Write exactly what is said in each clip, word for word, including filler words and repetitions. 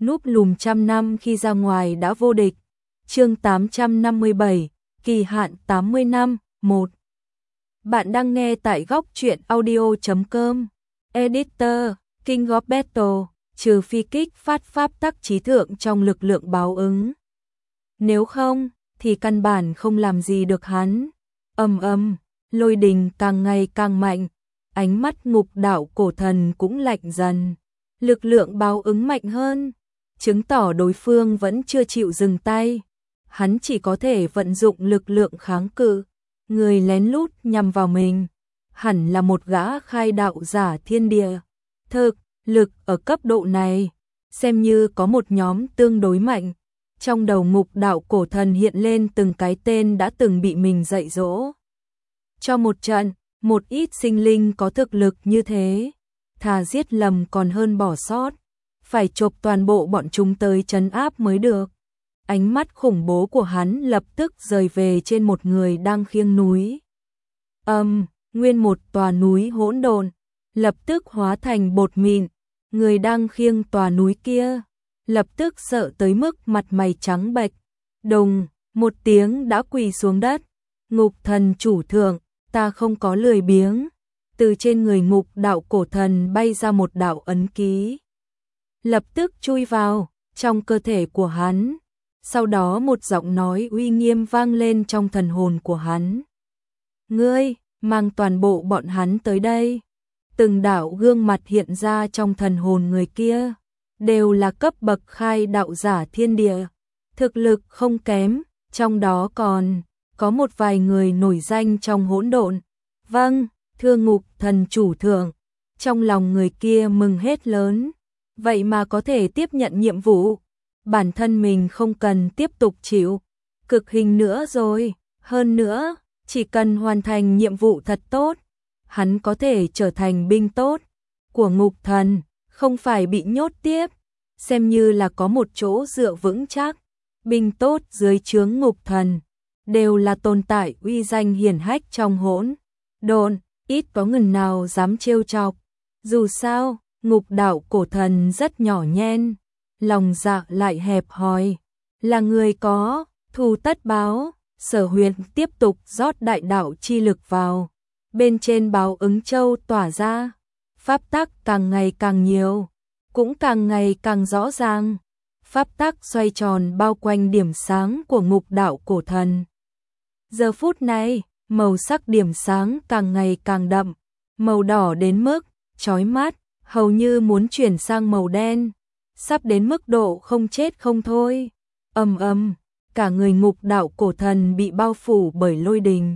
núp lùm trăm năm khi ra ngoài đã vô địch. Chương tám trăm năm mươi bảy, kỳ hạn tám mươi năm, một. Bạn đang nghe tại góc truyện audio chấm com. Editor, King of Battle, trừ phi kích phát pháp tắc trí thượng trong lực lượng báo ứng. Nếu không, thì căn bản không làm gì được hắn. Ầm ầm, lôi đình càng ngày càng mạnh, ánh mắt ngục đạo cổ thần cũng lạnh dần. Lực lượng báo ứng mạnh hơn, chứng tỏ đối phương vẫn chưa chịu dừng tay. Hắn chỉ có thể vận dụng lực lượng kháng cự. Người lén lút nhằm vào mình hẳn là một gã khai đạo giả thiên địa. Thực lực ở cấp độ này xem như có một nhóm tương đối mạnh. Trong đầu ngục đạo cổ thần hiện lên từng cái tên đã từng bị mình dạy dỗ. Cho một trận, một ít sinh linh có thực lực như thế, thà giết lầm còn hơn bỏ sót. Phải chộp toàn bộ bọn chúng tới trấn áp mới được. Ánh mắt khủng bố của hắn lập tức rời về trên một người đang khiêng núi. Âm, um, nguyên một tòa núi hỗn độn, lập tức hóa thành bột mịn. Người đang khiêng tòa núi kia, lập tức sợ tới mức mặt mày trắng bệch. Đùng, một tiếng đã quỳ xuống đất. Ngục thần chủ thượng, ta không có lười biếng. Từ trên người ngục đạo cổ thần bay ra một đạo ấn ký. Lập tức chui vào trong cơ thể của hắn. Sau đó một giọng nói uy nghiêm vang lên trong thần hồn của hắn. Ngươi, mang toàn bộ bọn hắn tới đây. Từng đạo gương mặt hiện ra trong thần hồn người kia, đều là cấp bậc khai đạo giả thiên địa. Thực lực không kém, trong đó còn có một vài người nổi danh trong hỗn độn. Vâng, thưa ngục thần chủ thượng. Trong lòng người kia mừng hết lớn. Vậy mà có thể tiếp nhận nhiệm vụ. Bản thân mình không cần tiếp tục chịu cực hình nữa rồi. Hơn nữa, chỉ cần hoàn thành nhiệm vụ thật tốt, hắn có thể trở thành binh tốt của ngục thần, không phải bị nhốt tiếp, xem như là có một chỗ dựa vững chắc. Binh tốt dưới trướng ngục thần đều là tồn tại uy danh hiển hách trong hỗn độn, ít có người nào dám trêu chọc. Dù sao, ngục đạo cổ thần rất nhỏ nhen, lòng dạ lại hẹp hòi, là người có thù tất báo. Sở Huyền tiếp tục rót đại đạo chi lực vào. Bên trên báo ứng châu tỏa ra, pháp tắc càng ngày càng nhiều, cũng càng ngày càng rõ ràng. Pháp tắc xoay tròn bao quanh điểm sáng của ngục đạo cổ thần. Giờ phút này, màu sắc điểm sáng càng ngày càng đậm, màu đỏ đến mức chói mắt, hầu như muốn chuyển sang màu đen, sắp đến mức độ không chết không thôi. Ầm ầm, cả người ngục đạo cổ thần bị bao phủ bởi lôi đình.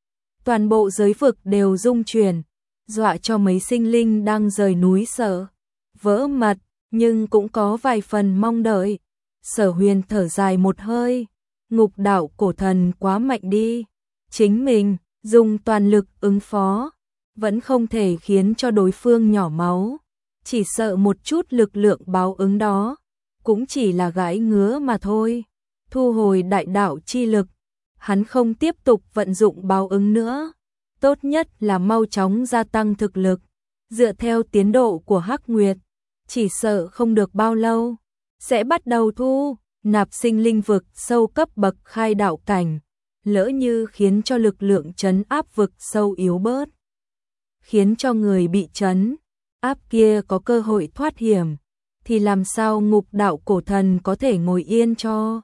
Toàn bộ giới vực đều rung chuyển, dọa cho mấy sinh linh đang rời núi sợ vỡ mật, nhưng cũng có vài phần mong đợi. Sở Huyền thở dài một hơi, ngục đạo cổ thần quá mạnh đi, chính mình dùng toàn lực ứng phó, vẫn không thể khiến cho đối phương nhỏ máu, chỉ sợ một chút lực lượng báo ứng đó, cũng chỉ là gãi ngứa mà thôi. Thu hồi đại đạo chi lực, hắn không tiếp tục vận dụng báo ứng nữa, tốt nhất là mau chóng gia tăng thực lực. Dựa theo tiến độ của Hắc Nguyệt, chỉ sợ không được bao lâu, sẽ bắt đầu thu nạp sinh linh vực sâu cấp bậc khai đạo cảnh. Lỡ như khiến cho lực lượng trấn áp vực sâu yếu bớt, khiến cho người bị trấn áp kia có cơ hội thoát hiểm, thì làm sao ngục đạo cổ thần có thể ngồi yên cho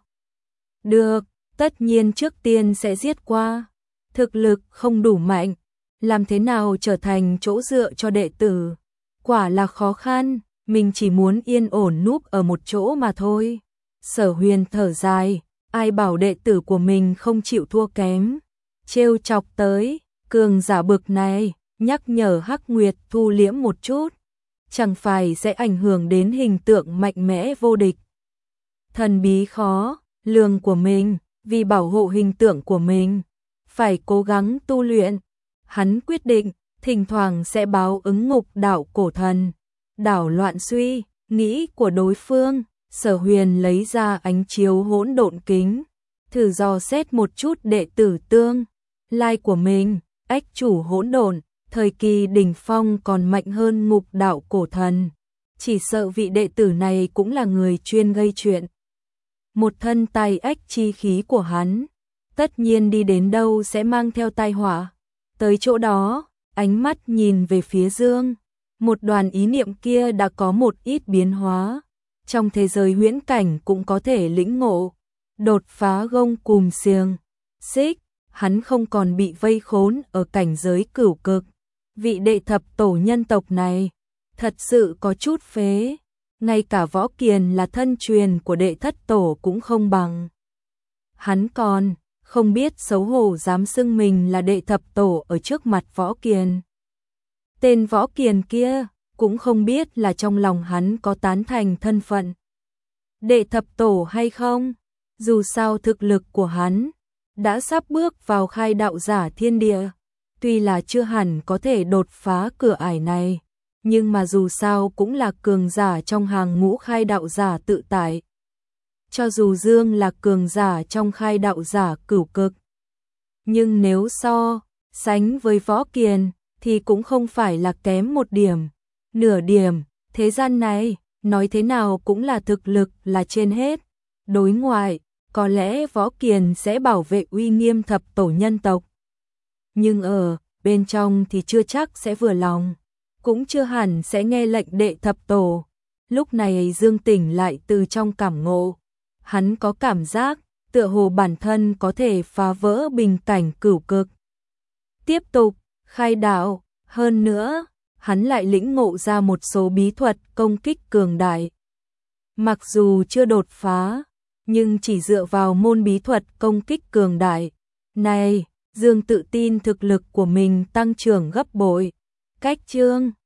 được. Tất nhiên trước tiên sẽ giết qua. Thực lực không đủ mạnh, làm thế nào trở thành chỗ dựa cho đệ tử, quả là khó khăn. Mình chỉ muốn yên ổn núp ở một chỗ mà thôi. Sở Huyền thở dài, ai bảo đệ tử của mình không chịu thua kém, trêu chọc tới cường giả bực này. Nhắc nhở Hắc Nguyệt thu liễm một chút, chẳng phải sẽ ảnh hưởng đến hình tượng mạnh mẽ vô địch, thần bí khó lường của mình. Vì bảo hộ hình tượng của mình, phải cố gắng tu luyện. Hắn quyết định thỉnh thoảng sẽ báo ứng ngục đạo cổ thần, đảo loạn suy nghĩ của đối phương. Sở Huyền lấy ra ánh chiếu hỗn độn kính, thử dò xét một chút đệ tử tương lai của mình. Ách chủ hỗn độn, thời kỳ đỉnh phong còn mạnh hơn ngục đạo cổ thần. chỉ sợ vị đệ tử này cũng là người chuyên gây chuyện. Một thân tài ách chi khí của hắn, tất nhiên đi đến đâu sẽ mang theo tai họa. Tới chỗ đó, ánh mắt nhìn về phía Dương, một đoàn ý niệm kia đã có một ít biến hóa. Trong thế giới huyễn cảnh cũng có thể lĩnh ngộ, đột phá gông cùm xiềng xích, hắn không còn bị vây khốn ở cảnh giới cửu cực. Vị đệ thập tổ nhân tộc này thật sự có chút phế, ngay cả Võ Kiền là thân truyền của đệ thất tổ cũng không bằng. Hắn còn không biết xấu hổ dám xưng mình là đệ thập tổ ở trước mặt Võ Kiền. Tên Võ Kiền kia cũng không biết là trong lòng hắn có tán thành thân phận đệ thập tổ hay không. Dù sao thực lực của hắn đã sắp bước vào khai đạo giả thiên địa, tuy là chưa hẳn có thể đột phá cửa ải này, nhưng mà dù sao cũng là cường giả trong hàng ngũ khai đạo giả tự tại. Cho dù Dương là cường giả trong khai đạo giả cửu cực, nhưng nếu so sánh với Võ Kiền thì cũng không phải là kém một điểm, nửa điểm. Thế gian này, nói thế nào cũng là thực lực là trên hết. Đối ngoại, có lẽ Võ Kiền sẽ bảo vệ uy nghiêm thập tổ nhân tộc, nhưng ở bên trong thì chưa chắc sẽ vừa lòng, cũng chưa hẳn sẽ nghe lệnh đệ thập tổ. Lúc này Dương tỉnh lại từ trong cảm ngộ, hắn có cảm giác tựa hồ bản thân có thể phá vỡ bình cảnh cửu cực, tiếp tục khai đạo. Hơn nữa, hắn lại lĩnh ngộ ra một số bí thuật công kích cường đại. Mặc dù chưa đột phá, nhưng chỉ dựa vào môn bí thuật công kích cường đại này, Dương tự tin thực lực của mình tăng trưởng gấp bội. Cách chương